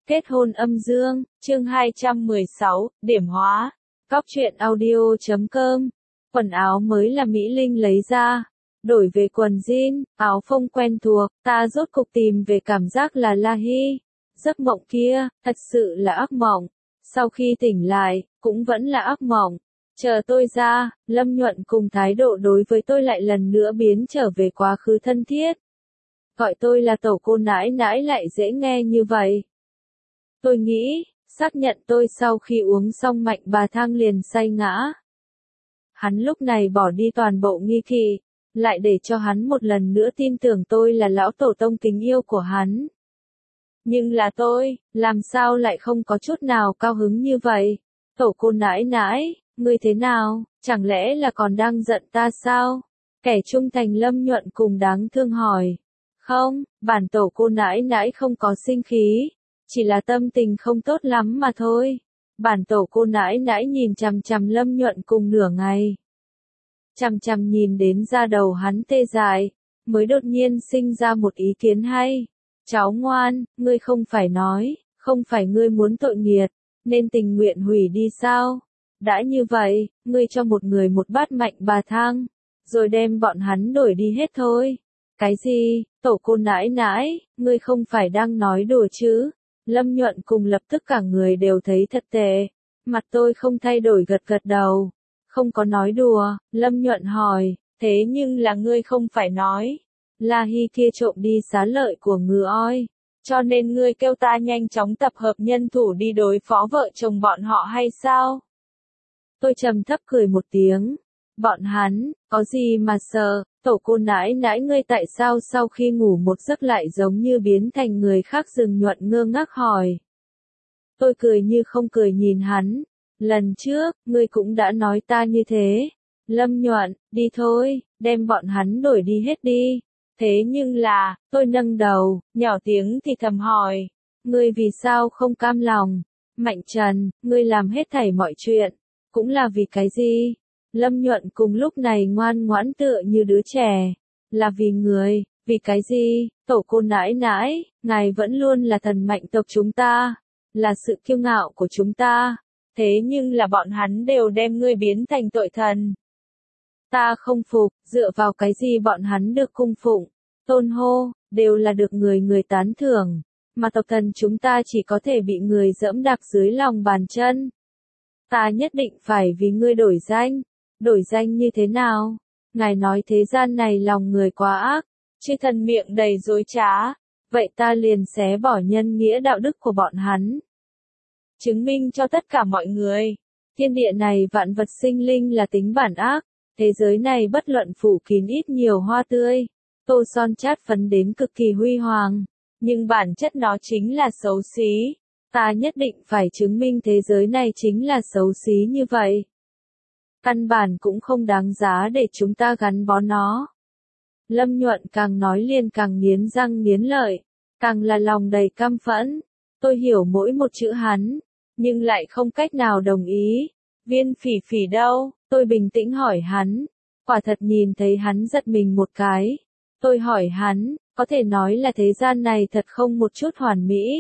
Kết hôn âm dương, chương 216, điểm hóa. Cóc truyện audio.com. Quần áo mới là Mỹ Linh lấy ra. Đổi về quần jean, áo phông quen thuộc, ta rốt cục tìm về cảm giác là La Hy. Giấc mộng kia, thật sự là ác mộng. Sau khi tỉnh lại, cũng vẫn là ác mộng. Chờ tôi ra, Lâm Nhuận cùng thái độ đối với tôi lại lần nữa biến trở về quá khứ thân thiết. Gọi tôi là tổ cô nãi nãi lại dễ nghe như vậy. Tôi nghĩ, xác nhận tôi sau khi uống xong mạnh bà thang liền say ngã. Hắn lúc này bỏ đi toàn bộ nghi kỵ, lại để cho hắn một lần nữa tin tưởng tôi là lão tổ tông kính yêu của hắn. Nhưng là tôi, làm sao lại không có chút nào cao hứng như vậy? Tổ cô nãi nãi, ngươi thế nào, chẳng lẽ là còn đang giận ta sao? Kẻ trung thành Lâm Nhuận cùng đáng thương hỏi. Không, bản tổ cô nãi nãi không có sinh khí, chỉ là tâm tình không tốt lắm mà thôi. Bản tổ cô nãi nãi nhìn chằm chằm Lâm Nhuận cùng nửa ngày. Chằm chằm nhìn đến da đầu hắn tê dại, mới đột nhiên sinh ra một ý kiến hay. Cháu ngoan, ngươi không phải nói, không phải ngươi muốn tội nghiệt, nên tình nguyện hủy đi sao? Đã như vậy, ngươi cho một người một bát mạnh bà thang, rồi đem bọn hắn đổi đi hết thôi. Cái gì, tổ cô nãi nãi, ngươi không phải đang nói đùa chứ? Lâm Nhuận cùng lập tức cả người đều thấy thật tệ. Mặt tôi không thay đổi gật gật đầu. Không có nói đùa, Lâm Nhuận hỏi, thế nhưng là ngươi không phải nói. La Hy kia trộm đi xá lợi của ngựa oi. Cho nên ngươi kêu ta nhanh chóng tập hợp nhân thủ đi đối phó vợ chồng bọn họ hay sao? Tôi trầm thấp cười một tiếng. Bọn hắn, có gì mà sợ, tổ cô nãi nãi ngươi tại sao sau khi ngủ một giấc lại giống như biến thành người khác dừng Nhuận ngơ ngác hỏi. Tôi cười như không cười nhìn hắn. Lần trước, ngươi cũng đã nói ta như thế. Lâm Nhuận, đi thôi, đem bọn hắn đổi đi hết đi. Thế nhưng là, tôi nâng đầu, nhỏ tiếng thì thầm hỏi. Ngươi vì sao không cam lòng? Mạnh Trần, ngươi làm hết thảy mọi chuyện. Cũng là vì cái gì? Lâm Nhuận cùng lúc này ngoan ngoãn tựa như đứa trẻ. Là vì người, vì cái gì? Tổ cô nãi nãi, ngài vẫn luôn là thần mạnh tộc chúng ta. Là sự kiêu ngạo của chúng ta. Thế nhưng là bọn hắn đều đem ngươi biến thành tội thần. Ta không phục, dựa vào cái gì bọn hắn được cung phụng, tôn hô, đều là được người tán thưởng. Mà tộc thần chúng ta chỉ có thể bị người dẫm đạp dưới lòng bàn chân. Ta nhất định phải vì ngươi đổi danh. Đổi danh như thế nào? Ngài nói thế gian này lòng người quá ác, chư thần miệng đầy dối trá. Vậy ta liền xé bỏ nhân nghĩa đạo đức của bọn hắn. Chứng minh cho tất cả mọi người. Thiên địa này vạn vật sinh linh là tính bản ác. Thế giới này bất luận phủ kín ít nhiều hoa tươi. Tô son chát phấn đến cực kỳ huy hoàng. Nhưng bản chất nó chính là xấu xí. Ta nhất định phải chứng minh thế giới này chính là xấu xí như vậy. Căn bản cũng không đáng giá để chúng ta gắn bó nó. Lâm Nhuận càng nói liền càng nghiến răng nghiến lợi, càng là lòng đầy căm phẫn. Tôi hiểu mỗi một chữ hắn, nhưng lại không cách nào đồng ý. Viên Phỉ Phỉ đâu? Tôi bình tĩnh hỏi hắn. Quả thật nhìn thấy hắn giật mình một cái. Tôi hỏi hắn, có thể nói là thế gian này thật không một chút hoàn mỹ.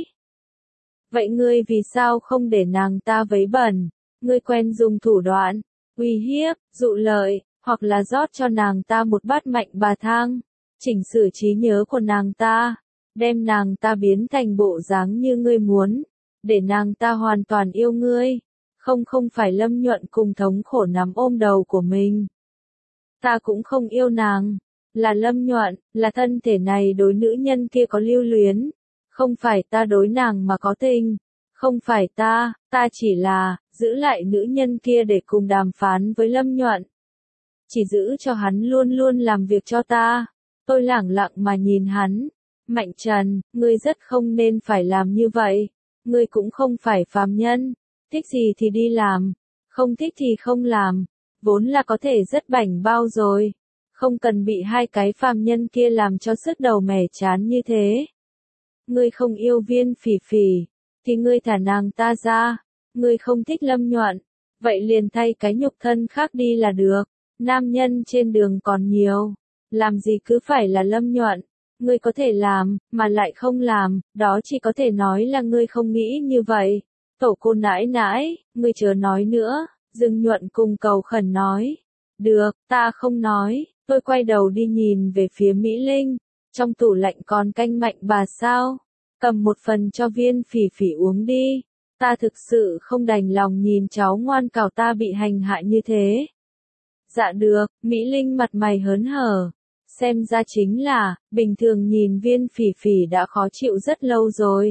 Vậy ngươi vì sao không để nàng ta vấy bẩn? Ngươi quen dùng thủ đoạn, uy hiếp, dụ lợi, hoặc là rót cho nàng ta một bát mạnh bà thang, chỉnh sửa trí nhớ của nàng ta, đem nàng ta biến thành bộ dáng như ngươi muốn, để nàng ta hoàn toàn yêu ngươi. Không phải Lâm Nhuận cùng thống khổ nắm ôm đầu của mình. Ta cũng không yêu nàng, là Lâm Nhuận, là thân thể này đối nữ nhân kia có lưu luyến, không phải ta đối nàng mà có tình, không phải ta chỉ là giữ lại nữ nhân kia để cùng đàm phán với Lâm Nhuận. Chỉ giữ cho hắn luôn luôn làm việc cho ta. Tôi lẳng lặng mà nhìn hắn. Mạnh Trần, ngươi rất không nên phải làm như vậy. Ngươi cũng không phải phàm nhân. Thích gì thì đi làm, không thích thì không làm. Vốn là có thể rất bảnh bao rồi. Không cần bị hai cái phàm nhân kia làm cho sứt đầu mẻ chán như thế. Ngươi không yêu Viên Phỉ Phỉ, thì ngươi thả nàng ta ra. Ngươi không thích Lâm Nhuận, vậy liền thay cái nhục thân khác đi là được. Nam nhân trên đường còn nhiều, làm gì cứ phải là Lâm Nhuận. Ngươi có thể làm, mà lại không làm, đó chỉ có thể nói là ngươi không nghĩ như vậy. Tổ cô nãi nãi, ngươi chớ nói nữa, Dương Nhuận cùng cầu khẩn nói. Được, ta không nói, tôi quay đầu đi nhìn về phía Mỹ Linh, trong tủ lạnh còn canh mạnh bà sao? Cầm một phần cho Viên Phỉ Phỉ uống đi, ta thực sự không đành lòng nhìn cháu ngoan cào ta bị hành hạ như thế. Dạ được, Mỹ Linh mặt mày hớn hở. Xem ra chính là, bình thường nhìn Viên Phỉ Phỉ đã khó chịu rất lâu rồi.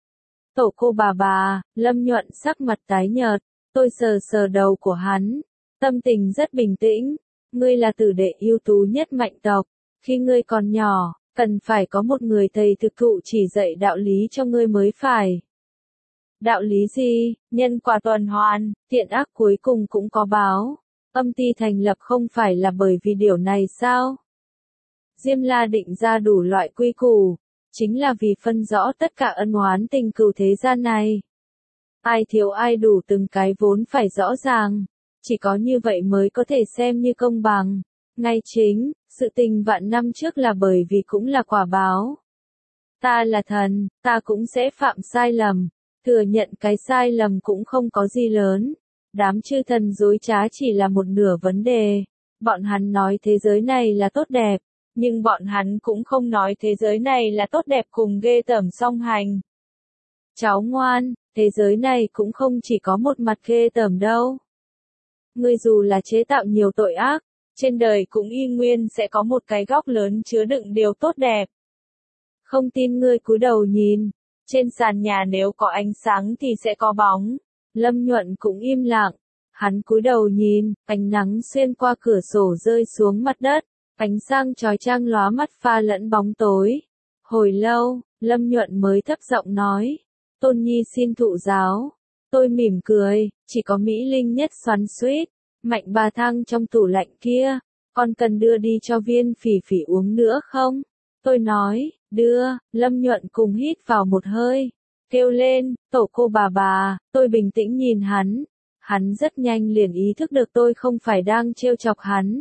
Tổ cô bà, Lâm Nhuận sắc mặt tái nhợt, tôi sờ sờ đầu của hắn, tâm tình rất bình tĩnh. Ngươi là tử đệ ưu tú nhất Mạnh tộc, khi ngươi còn nhỏ, cần phải có một người thầy thực thụ chỉ dạy đạo lý cho ngươi mới phải. Đạo lý gì? Nhân quả tuần hoàn, thiện ác cuối cùng cũng có báo. Âm ty thành lập không phải là bởi vì điều này sao? Diêm La định ra đủ loại quy củ, chính là vì phân rõ tất cả ân oán tình cừu thế gian này. Ai thiếu ai đủ từng cái vốn phải rõ ràng, chỉ có như vậy mới có thể xem như công bằng. Ngay chính, sự tình vạn năm trước là bởi vì cũng là quả báo. Ta là thần, ta cũng sẽ phạm sai lầm, thừa nhận cái sai lầm cũng không có gì lớn. Đám chư thần dối trá chỉ là một nửa vấn đề. Bọn hắn nói thế giới này là tốt đẹp, nhưng bọn hắn cũng không nói thế giới này là tốt đẹp cùng ghê tởm song hành. Cháu ngoan, thế giới này cũng không chỉ có một mặt ghê tởm đâu. Ngươi dù là chế tạo nhiều tội ác, trên đời cũng y nguyên sẽ có một cái góc lớn chứa đựng điều tốt đẹp. Không tin ngươi cúi đầu nhìn, trên sàn nhà nếu có ánh sáng thì sẽ có bóng. Lâm Nhuận cũng im lặng, hắn cúi đầu nhìn, ánh nắng xuyên qua cửa sổ rơi xuống mặt đất, ánh sáng chói chang lóa mắt pha lẫn bóng tối. Hồi lâu, Lâm Nhuận mới thấp giọng nói, Tôn Nhi xin thụ giáo. Tôi mỉm cười, chỉ có Mỹ Linh nhất xoắn xuýt, Mạnh bà thang trong tủ lạnh kia, con cần đưa đi cho Viên Phỉ Phỉ uống nữa không? Tôi nói, đưa. Lâm Nhuận cùng hít vào một hơi, kêu lên, tổ cô bà, tôi bình tĩnh nhìn hắn. Hắn rất nhanh liền ý thức được tôi không phải đang trêu chọc hắn.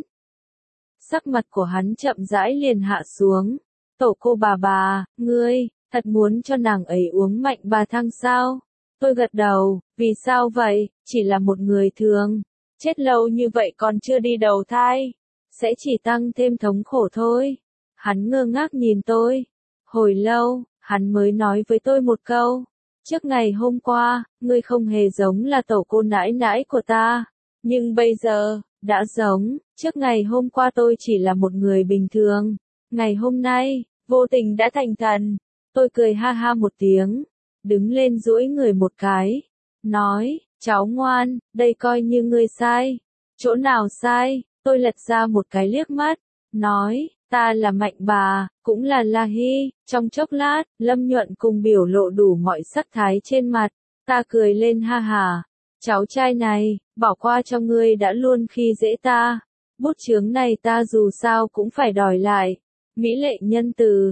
Sắc mặt của hắn chậm rãi liền hạ xuống. Tổ cô bà, ngươi, thật muốn cho nàng ấy uống Mạnh bà thang sao? Tôi gật đầu, vì sao vậy, chỉ là một người thường. Chết lâu như vậy còn chưa đi đầu thai, sẽ chỉ tăng thêm thống khổ thôi. Hắn ngơ ngác nhìn tôi. Hồi lâu, hắn mới nói với tôi một câu. Trước ngày hôm qua, ngươi không hề giống là tổ cô nãi nãi của ta. Nhưng bây giờ, đã giống. Trước ngày hôm qua tôi chỉ là một người bình thường. Ngày hôm nay, vô tình đã thành thần. Tôi cười ha ha một tiếng, đứng lên duỗi người một cái. Nói, cháu ngoan, đây coi như ngươi sai. Chỗ nào sai? Tôi lật ra một cái liếc mắt. Nói, ta là Mạnh bà, cũng là La Hy. Trong chốc lát, Lâm Nhuận cùng biểu lộ đủ mọi sắc thái trên mặt. Ta cười lên ha hả. Cháu trai này, bỏ qua cho ngươi đã luôn khi dễ ta. Bút chướng này ta dù sao cũng phải đòi lại. Mỹ lệ nhân từ,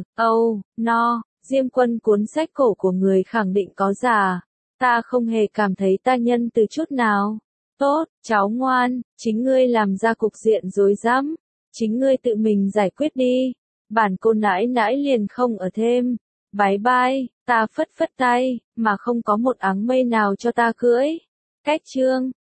Diêm Quân cuốn sách cổ của người khẳng định có giả. Ta không hề cảm thấy ta nhân từ chút nào. Tốt, cháu ngoan, chính ngươi làm ra cục diện rối rắm, chính ngươi tự mình giải quyết đi. Bản cô nãi nãi liền không ở thêm. Bái bai, ta phất phất tay, mà không có một áng mây nào cho ta cưỡi. Cách chương